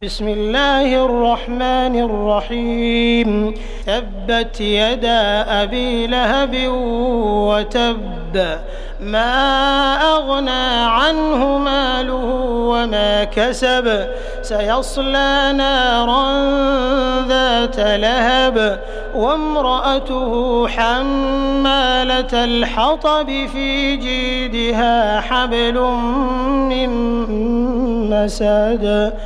بسم الله الرحمن الرحيم تبت يدا أبي لهب وتب ما أغنى عنه ماله وما كسب سيصلى نارا ذات لهب وامرأته حمالة الحطب في جيدها حبل من مسد